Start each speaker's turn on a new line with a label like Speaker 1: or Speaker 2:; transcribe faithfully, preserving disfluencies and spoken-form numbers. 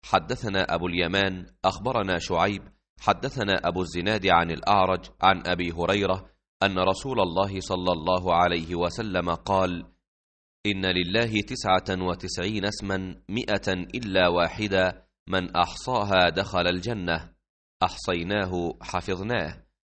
Speaker 1: حدثنا أبو اليمان أخبرنا شعيب حدثنا أبو الزناد عن الأعرج عن أبي هريرة أن رسول الله صلى الله عليه وسلم قال: إن لله تسعة وتسعين اسما مئة إلا واحدة من أحصاها دخل الجنة. أحصيناه حفظناه.